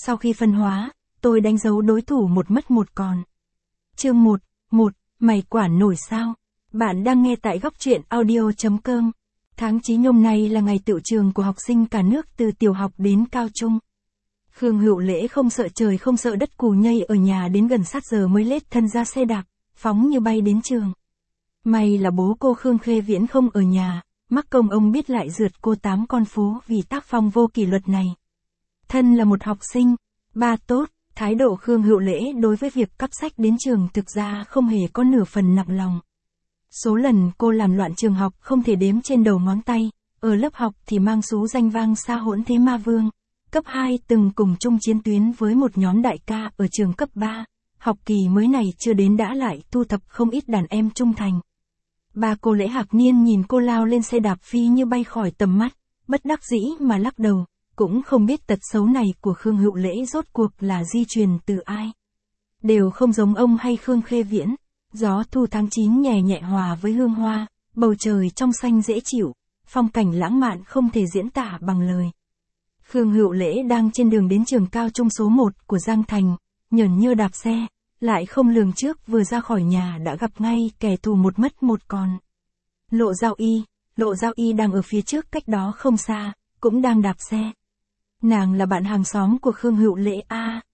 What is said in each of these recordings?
Sau khi phân hóa, tôi đánh dấu đối thủ một mất một còn. Chương 1, mày quả nổi sao? Bạn đang nghe tại góc truyện audio.com. Tháng 9 hôm nay là ngày tựu trường của học sinh cả nước từ tiểu học đến cao trung. Khương Hữu Lễ không sợ trời không sợ đất cù nhây ở nhà đến gần sát giờ mới lết thân ra xe đạp, phóng như bay đến trường. May là bố cô Khương Khê Viễn không ở nhà, mắc công ông biết lại rượt cô 8 con phố vì tác phong vô kỷ luật này. Thân là một học sinh, ba tốt, thái độ Khương Hữu Lễ đối với việc cắp sách đến trường thực ra không hề có nửa phần nặng lòng. Số lần cô làm loạn trường học không thể đếm trên đầu ngón tay, ở lớp học thì mang xú danh vang xa hỗn thế ma vương. Cấp 2 từng cùng chung chiến tuyến với một nhóm đại ca ở trường cấp 3, học kỳ mới này chưa đến đã lại thu thập không ít đàn em trung thành. Ba cô Lễ Hạc Niên nhìn cô lao lên xe đạp phi như bay khỏi tầm mắt, bất đắc dĩ mà lắc đầu, cũng không biết tật xấu này của Khương Hữu Lễ rốt cuộc là di truyền từ ai. Đều không giống ông hay Khương Khê Viễn, gió thu tháng 9 nhẹ nhẹ hòa với hương hoa, bầu trời trong xanh dễ chịu, phong cảnh lãng mạn không thể diễn tả bằng lời. Khương Hữu Lễ đang trên đường đến trường cao trung số 1 của Giang Thành, nhởn nhơ đạp xe, lại không lường trước vừa ra khỏi nhà đã gặp ngay kẻ thù một mất một còn. Lộ Giao Y đang ở phía trước cách đó không xa, cũng đang đạp xe. Nàng là bạn hàng xóm của Khương Hữu Lễ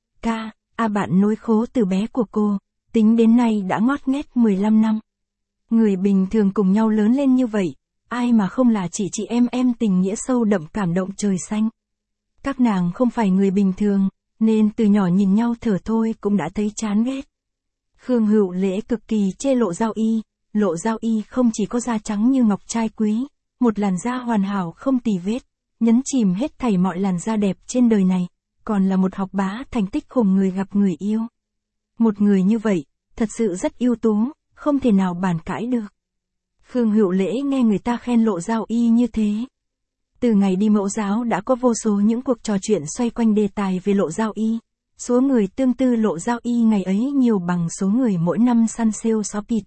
bạn nối khố từ bé của cô, tính đến nay đã ngót nghét 15 năm. Người bình thường cùng nhau lớn lên như vậy, ai mà không là chị em tình nghĩa sâu đậm cảm động trời xanh. Các nàng không phải người bình thường, nên từ nhỏ nhìn nhau thở thôi cũng đã thấy chán ghét. Khương Hữu Lễ cực kỳ chê Lộ Giao Y không chỉ có da trắng như ngọc trai quý, một làn da hoàn hảo không tì vết, nhấn chìm hết thảy mọi làn da đẹp trên đời này, còn là một học bá thành tích khủng người gặp người yêu. Một người như vậy, thật sự rất ưu tú, không thể nào bàn cãi được. Khương Hữu Lễ nghe người ta khen Lộ Giao Y như thế. Từ ngày đi mẫu giáo đã có vô số những cuộc trò chuyện xoay quanh đề tài về Lộ Giao Y. Số người tương tư Lộ Giao Y ngày ấy nhiều bằng số người mỗi năm săn sale Shopee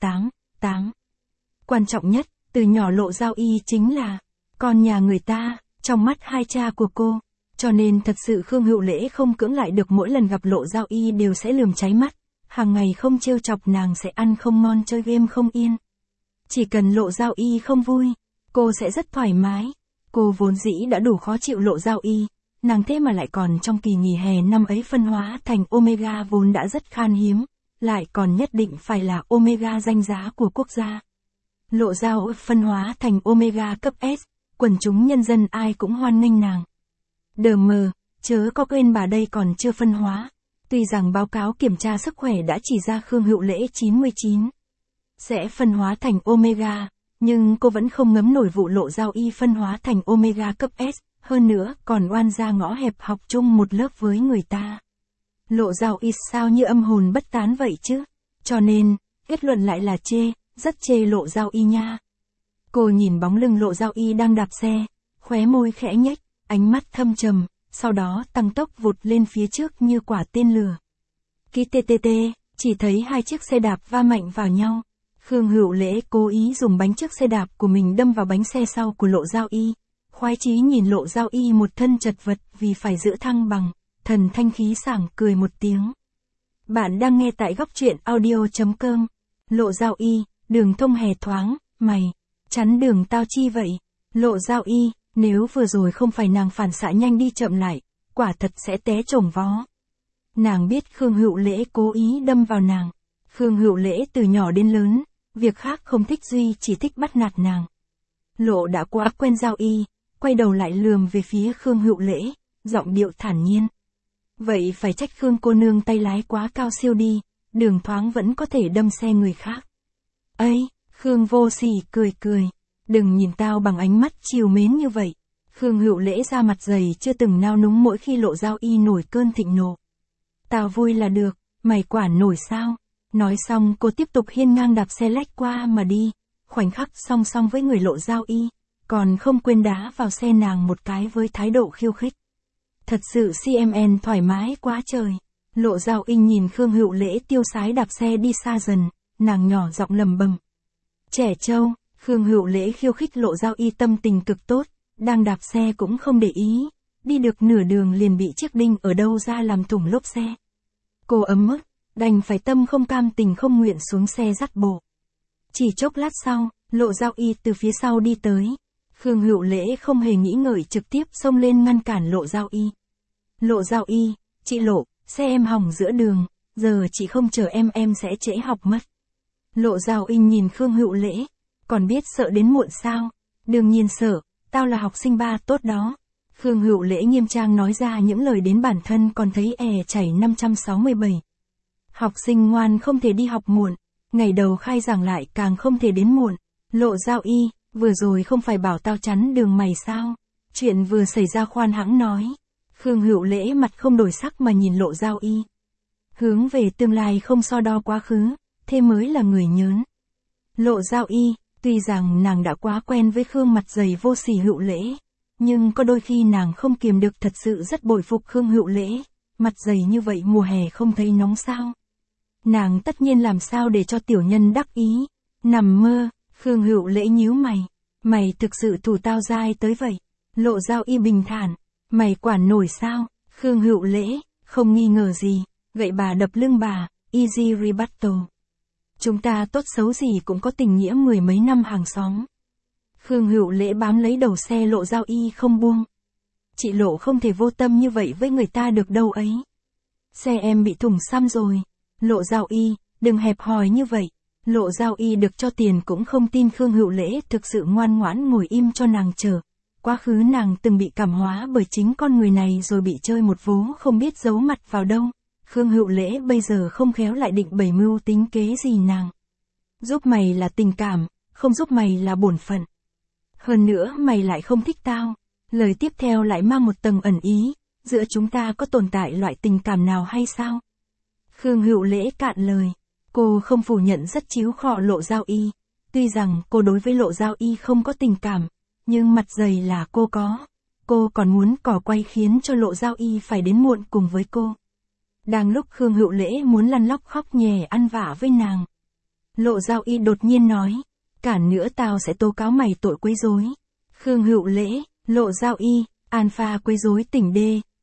8. Quan trọng nhất, từ nhỏ Lộ Giao Y chính là con nhà người ta, trong mắt hai cha của cô. Cho nên thật sự Khương Hữu Lễ không cưỡng lại được, mỗi lần gặp Lộ Giao Y đều sẽ lườm cháy mắt. Hàng ngày không trêu chọc nàng sẽ ăn không ngon chơi game không yên. Chỉ cần Lộ Giao Y không vui, cô sẽ rất thoải mái. Cô vốn dĩ đã đủ khó chịu Lộ Giao Y, nàng thế mà lại còn trong kỳ nghỉ hè năm ấy phân hóa thành Omega vốn đã rất khan hiếm, lại còn nhất định phải là Omega danh giá của quốc gia. Lộ Giao phân hóa thành Omega cấp S, quần chúng nhân dân ai cũng hoan nghênh nàng. Đờ mờ, chớ có quên bà đây còn chưa phân hóa. Tuy rằng báo cáo kiểm tra sức khỏe đã chỉ ra Khương Hữu Lễ 99 sẽ phân hóa thành Omega, nhưng cô vẫn không ngấm nổi vụ Lộ Giao Y phân hóa thành Omega cấp S, hơn nữa còn oan ra ngõ hẹp học chung một lớp với người ta. Lộ Giao Y sao như âm hồn bất tán vậy chứ? Cho nên, kết luận lại là chê, rất chê Lộ Giao Y nha. Cô nhìn bóng lưng Lộ Giao Y đang đạp xe, khóe môi khẽ nhếch, ánh mắt thâm trầm, sau đó tăng tốc vụt lên phía trước như quả tên lửa. Chỉ thấy hai chiếc xe đạp va mạnh vào nhau. Khương Hữu Lễ cố ý dùng bánh trước xe đạp của mình đâm vào bánh xe sau của Lộ Giao Y. Khoái chí nhìn Lộ Giao Y một thân chật vật vì phải giữ thăng bằng, thần thanh khí sảng cười một tiếng. Bạn đang nghe tại góc truyện audio.com. Lộ Giao Y, đường thông hè thoáng, mày chắn đường tao chi vậy? Lộ Giao Y, nếu vừa rồi không phải nàng phản xạ nhanh đi chậm lại, quả thật sẽ té chồng vó. Nàng biết Khương Hữu Lễ cố ý đâm vào nàng. Khương Hữu Lễ từ nhỏ đến lớn, việc khác không thích duy chỉ thích bắt nạt nàng. Lộ đã quá quen Giao Y, quay đầu lại lườm về phía Khương Hữu Lễ, giọng điệu thản nhiên. Vậy phải trách Khương cô nương tay lái quá cao siêu đi, đường thoáng vẫn có thể đâm xe người khác. Ây, Khương vô sỉ cười. Đừng nhìn tao bằng ánh mắt trìu mến như vậy. Khương Hữu Lễ ra mặt dày chưa từng nao núng mỗi khi Lộ Giao Y nổi cơn thịnh nộ. Tao vui là được, mày quả nổi sao? Nói xong cô tiếp tục hiên ngang đạp xe lách qua mà đi, khoảnh khắc song song với người Lộ Giao Y, còn không quên đá vào xe nàng một cái với thái độ khiêu khích. Thật sự CMN thoải mái quá trời. Lộ Giao Y nhìn Khương Hữu Lễ tiêu sái đạp xe đi xa dần, nàng nhỏ giọng lầm bầm. Trẻ trâu. Khương Hữu Lễ khiêu khích Lộ Giao Y tâm tình cực tốt, đang đạp xe cũng không để ý, đi được nửa đường liền bị chiếc đinh ở đâu ra làm thủng lốp xe. Cô ấm ức, đành phải tâm không cam tình không nguyện xuống xe dắt bộ. Chỉ chốc lát sau, Lộ Giao Y từ phía sau đi tới. Khương Hữu Lễ không hề nghĩ ngợi trực tiếp xông lên ngăn cản Lộ Giao Y. Lộ Giao Y, chị Lộ, xe em hỏng giữa đường, giờ chị không chờ em sẽ trễ học mất. Lộ Giao Y nhìn Khương Hữu Lễ, còn biết sợ đến muộn sao? Đương nhiên sợ, tao là học sinh ba tốt đó. Khương Hữu Lễ nghiêm trang nói ra những lời đến bản thân còn thấy chảy 567. Học sinh ngoan không thể đi học muộn, ngày đầu khai giảng lại càng không thể đến muộn. Lộ Giao Y, vừa rồi không phải bảo tao chắn đường mày sao? Chuyện vừa xảy ra khoan hãng nói. Khương Hữu Lễ mặt không đổi sắc mà nhìn Lộ Giao Y. Hướng về tương lai không so đo quá khứ, thế mới là người nhớn. Lộ Giao Y, tuy rằng nàng đã quá quen với Khương mặt dày vô sỉ Hữu Lễ, nhưng có đôi khi nàng không kiềm được thật sự rất bội phục Khương Hữu Lễ, mặt dày như vậy mùa hè không thấy nóng sao. Nàng tất nhiên làm sao để cho tiểu nhân đắc ý, nằm mơ. Khương Hữu Lễ nhíu mày thực sự thủ tao dai tới vậy. Lộ Giao Y bình thản, mày quản nổi sao? Khương Hữu Lễ, không nghi ngờ gì, gậy bà đập lưng bà, easy rebuttal. Chúng ta tốt xấu gì cũng có tình nghĩa mười mấy năm hàng xóm. Khương Hữu Lễ bám lấy đầu xe Lộ Giao Y không buông. Chị Lộ không thể vô tâm như vậy với người ta được đâu ấy. Xe em bị thủng xăm rồi. Lộ Giao Y, đừng hẹp hòi như vậy. Lộ Giao Y được cho tiền cũng không tin Khương Hữu Lễ thực sự ngoan ngoãn ngồi im cho nàng chờ. Quá khứ nàng từng bị cảm hóa bởi chính con người này rồi bị chơi một vố không biết giấu mặt vào đâu. Khương Hữu Lễ bây giờ không khéo lại định bày mưu tính kế gì nàng. Giúp mày là tình cảm, không giúp mày là bổn phận. Hơn nữa mày lại không thích tao. Lời tiếp theo lại mang một tầng ẩn ý, giữa chúng ta có tồn tại loại tình cảm nào hay sao? Khương Hữu Lễ cạn lời. Cô không phủ nhận rất chiếu khọ Lộ Giao Y. Tuy rằng cô đối với Lộ Giao Y không có tình cảm, nhưng mặt dày là cô có. Cô còn muốn cỏ quay khiến cho Lộ Giao Y phải đến muộn cùng với cô. Đang lúc Khương Hữu Lễ muốn lăn lóc khóc nhè ăn vạ với nàng, Lộ Giao Y đột nhiên nói, cản nữa tao sẽ tố cáo mày tội quấy rối. Khương Hữu Lễ, Lộ Giao Y, alpha quấy rối tỉnh D,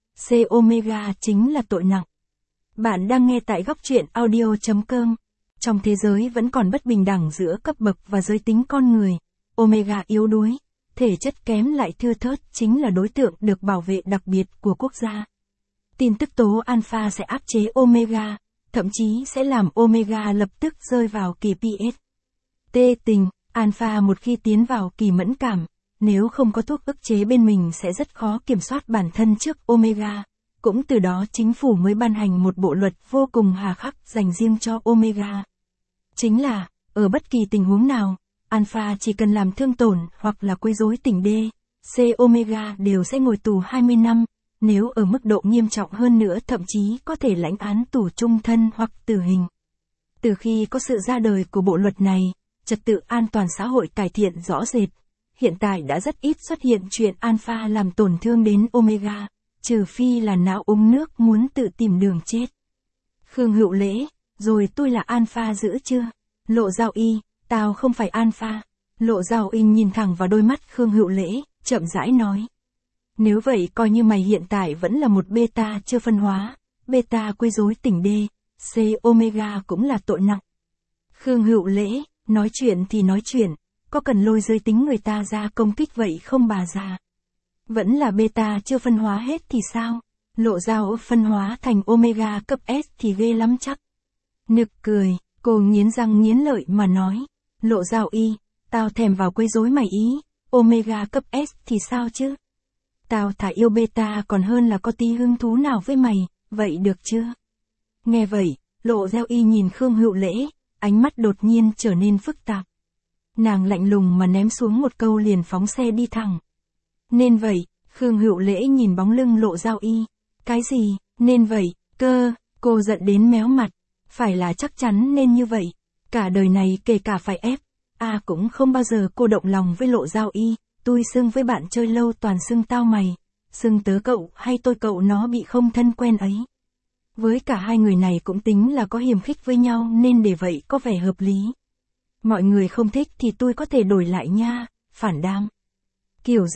C omega chính là tội nặng. Bạn đang nghe tại góc truyện audio.com. Trong thế giới vẫn còn bất bình đẳng giữa cấp bậc và giới tính con người. Omega yếu đuối, thể chất kém lại thưa thớt chính là đối tượng được bảo vệ đặc biệt của quốc gia. Tin tức tố alpha sẽ áp chế omega, thậm chí sẽ làm omega lập tức rơi vào kỳ PS. Tê tình, alpha một khi tiến vào kỳ mẫn cảm, nếu không có thuốc ức chế bên mình sẽ rất khó kiểm soát bản thân trước omega. Cũng từ đó chính phủ mới ban hành một bộ luật vô cùng hà khắc dành riêng cho omega. Chính là, ở bất kỳ tình huống nào, alpha chỉ cần làm thương tổn hoặc là quấy rối tỉnh D, C omega đều sẽ ngồi tù 20 năm, nếu ở mức độ nghiêm trọng hơn nữa thậm chí có thể lãnh án tù chung thân hoặc tử hình. Từ khi có sự ra đời của bộ luật này, trật tự an toàn xã hội cải thiện rõ rệt. Hiện tại đã rất ít xuất hiện chuyện alpha làm tổn thương đến omega, trừ phi là não uống nước muốn tự tìm đường chết. Khương Hữu Lễ, rồi tôi là alpha dữ chưa? Lộ Giao Y, tao không phải alpha. Lộ Giao Y nhìn thẳng vào đôi mắt Khương Hữu Lễ, chậm rãi nói. Nếu vậy coi như mày hiện tại vẫn là một beta chưa phân hóa, beta quấy rối tỉnh D, C omega cũng là tội nặng. Khương Hữu Lễ, nói chuyện thì nói chuyện, có cần lôi giới tính người ta ra công kích vậy không bà già? Vẫn là beta chưa phân hóa hết thì sao? Lộ Giao phân hóa thành omega cấp S thì ghê lắm chắc. Nực cười, cô nghiến răng nghiến lợi mà nói. Lộ Giao Y, tao thèm vào quấy rối mày ý, omega cấp S thì sao chứ? Tao thà yêu beta còn hơn là có tí hứng thú nào với mày, vậy được chưa? Nghe vậy, Lộ Giao Y nhìn Khương Hữu Lễ, ánh mắt đột nhiên trở nên phức tạp. Nàng lạnh lùng mà ném xuống một câu liền phóng xe đi thẳng. Nên vậy, Khương Hữu Lễ nhìn bóng lưng Lộ Giao Y. Cái gì, nên vậy, cơ, cô giận đến méo mặt. Phải là chắc chắn nên như vậy. Cả đời này kể cả phải ép. Cũng không bao giờ cô động lòng với Lộ Giao Y. Tôi xưng với bạn chơi lâu toàn xưng tao mày. Xưng tớ cậu hay tôi cậu nó bị không thân quen ấy. Với cả hai người này cũng tính là có hiềm khích với nhau nên để vậy có vẻ hợp lý. Mọi người không thích thì tôi có thể đổi lại nha, phản đam. Kiểu Z,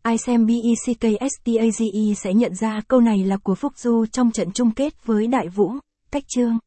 Ai xem BECKSTAGE sẽ nhận ra câu này là của Phúc Du trong trận chung kết với Đại Vũ, Cách Chương.